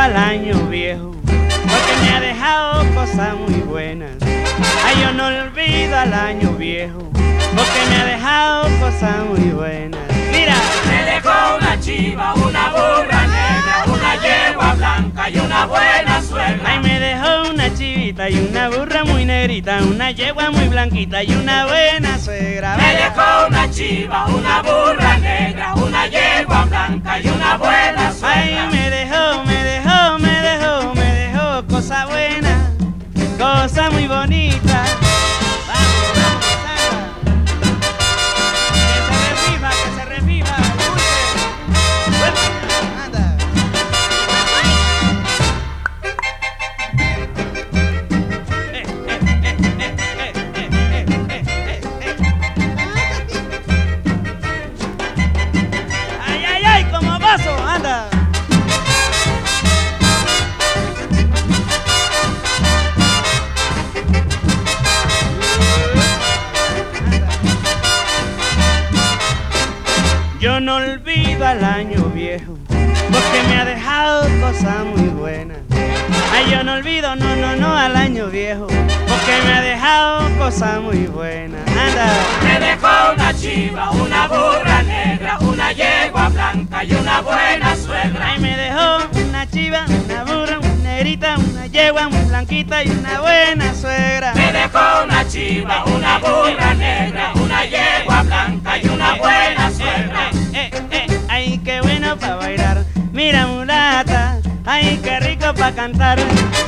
al año viejo, porque me ha dejado cosas muy buenas. Ay, yo no olvido al año viejo, porque me ha dejado cosas muy buenas. Mira, me dejó una chiva, una burra negra, una yegua blanca y una buena suegra. Ay, me dejó una chivita y una burra muy negrita, una yegua muy blanquita y una buena suegra. Me dejó una chiva, una burra negra, una yegua blanca y una buena suegra. Ay, me dejó cosa buena, cosa muy bonita. Vamos, vamos, Sandra. Que se reviva, escuche. Anda. Ay, ay, ay, como gozo, anda. Yo no olvido al año viejo, porque me ha dejado cosas muy buenas. Ay, yo no olvido, no al año viejo, porque me ha dejado cosas muy buenas. Anda. Me dejó una chiva, una burra negra, una yegua blanca y una buena suegra. Ay, me dejó una chiva, una burra, una negrita, una yegua muy blanquita y una buena suegra. Me dejó una chiva, una burra negra, una yegua blanca y una buena suegra. Ay, qué bueno pa' bailar, mira mulata, ay, qué rico pa' cantar.